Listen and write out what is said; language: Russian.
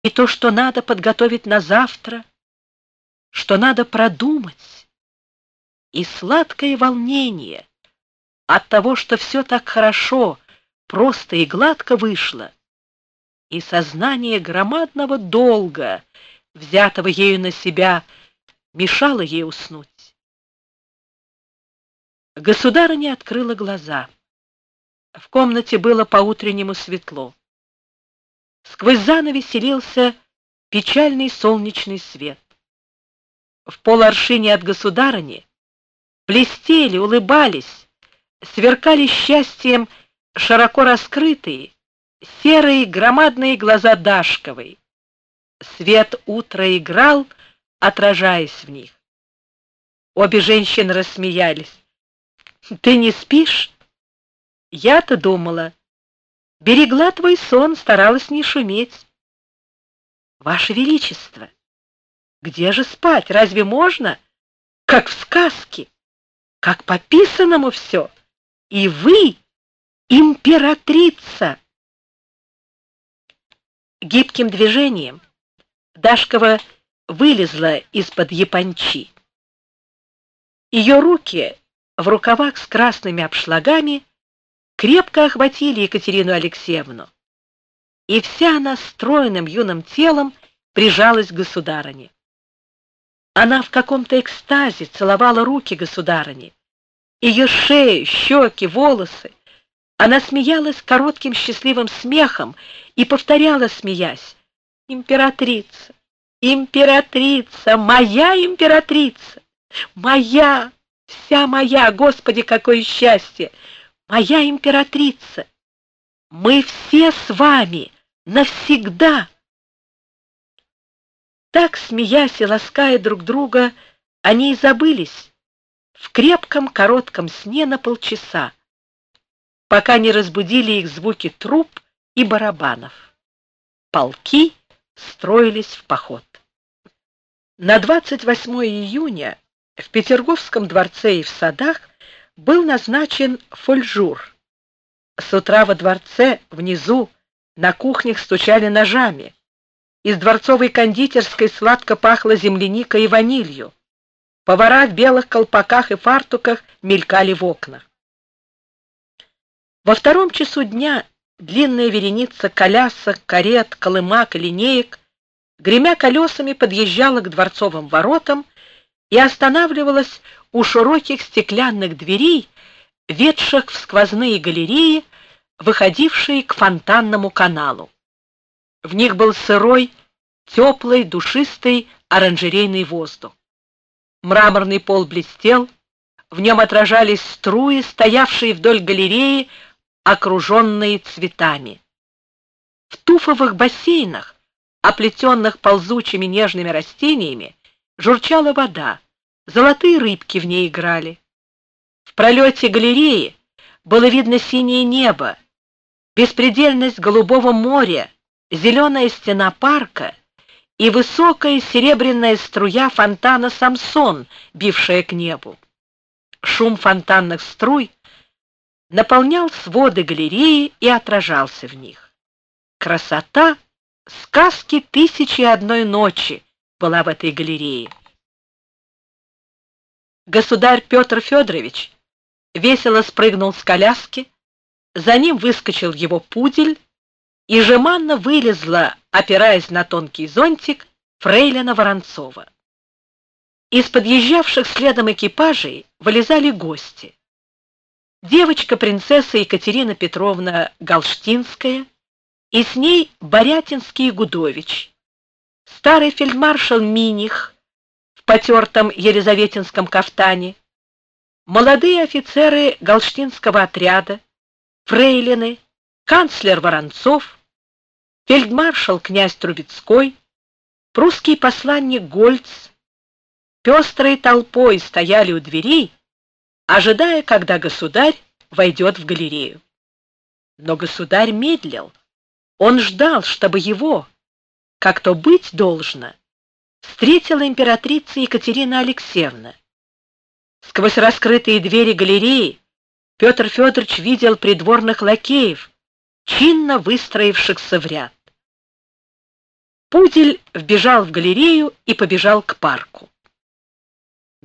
и то, что надо подготовить на завтра, что надо продумать, и сладкое волнение от того, что все так хорошо, просто и гладко вышло, и сознание громадного долга, взятого ею на себя, мешало ей уснуть. Государыня открыла глаза. В комнате было по-утреннему светло. Сквозь занавес лился печальный солнечный свет. В полуаршине от государыни блестели, улыбались, сверкали счастьем широко раскрытые, серые громадные глаза Дашковой. Свет утра играл, отражаясь в них. Обе женщины рассмеялись. «Ты не спишь? Я-то думала. Берегла твой сон, старалась не шуметь». «Ваше Величество, где же спать? Разве можно? Как в сказке, как по писанному все. И вы императрица!» Гибким движением Дашкова вылезла из-под япончи. Ее руки в рукавах с красными обшлагами крепко охватили Екатерину Алексеевну, и вся она стройным юным телом прижалась к государыне. Она в каком-то экстазе целовала руки государыни, ее шею, щеки, волосы. Она смеялась коротким счастливым смехом и повторяла, смеясь: «Императрица, императрица, моя императрица, моя, вся моя, Господи, какое счастье! Моя императрица! Мы все с вами навсегда!» Так, смеясь и лаская друг друга, они и забылись в крепком коротком сне на полчаса, пока не разбудили их звуки труб и барабанов. Полки строились в поход. На 28 июня в Петерговском дворце и в садах был назначен фольжур. С утра во дворце внизу на кухнях стучали ножами. Из дворцовой кондитерской сладко пахло земляникой и ванилью. Повара в белых колпаках и фартуках мелькали в окнах. Во втором часу дня длинная вереница колясок, карет, колымак и линеек, гремя колесами, подъезжала к дворцовым воротам и останавливалась у широких стеклянных дверей, ведших в сквозные галереи, выходившие к фонтанному каналу. В них был сырой, теплый, душистый оранжерейный воздух. Мраморный пол блестел, в нем отражались струи, стоявшие вдоль галереи, окруженные цветами. В туфовых бассейнах, оплетенных ползучими нежными растениями, журчала вода, золотые рыбки в ней играли. В пролете галереи было видно синее небо, беспредельность голубого моря, зеленая стена парка и высокая серебряная струя фонтана Самсон, бившая к небу. Шум фонтанных струй наполнял своды галереи и отражался в них. Красота сказки «Тысячи и одной ночи» была в этой галерее. Государь Петр Федорович весело спрыгнул с коляски, за ним выскочил его пудель, и жеманно вылезла, опираясь на тонкий зонтик, фрейлина Воронцова. Из подъезжавших следом экипажей вылезали гости. Девочка-принцесса Екатерина Петровна Галштинская и с ней Борятинский Гудович, старый фельдмаршал Миних в потертом елизаветинском кафтане, молодые офицеры галштинского отряда, фрейлины, канцлер Воронцов, фельдмаршал князь Трубецкой, прусский посланник Гольц, пестрой толпой стояли у дверей, ожидая, когда государь войдет в галерею. Но государь медлил. Он ждал, чтобы его, как то быть должно, встретила императрица Екатерина Алексеевна. Сквозь раскрытые двери галереи Петр Федорович видел придворных лакеев, чинно выстроившихся в ряд. Пудель вбежал в галерею и побежал к парку.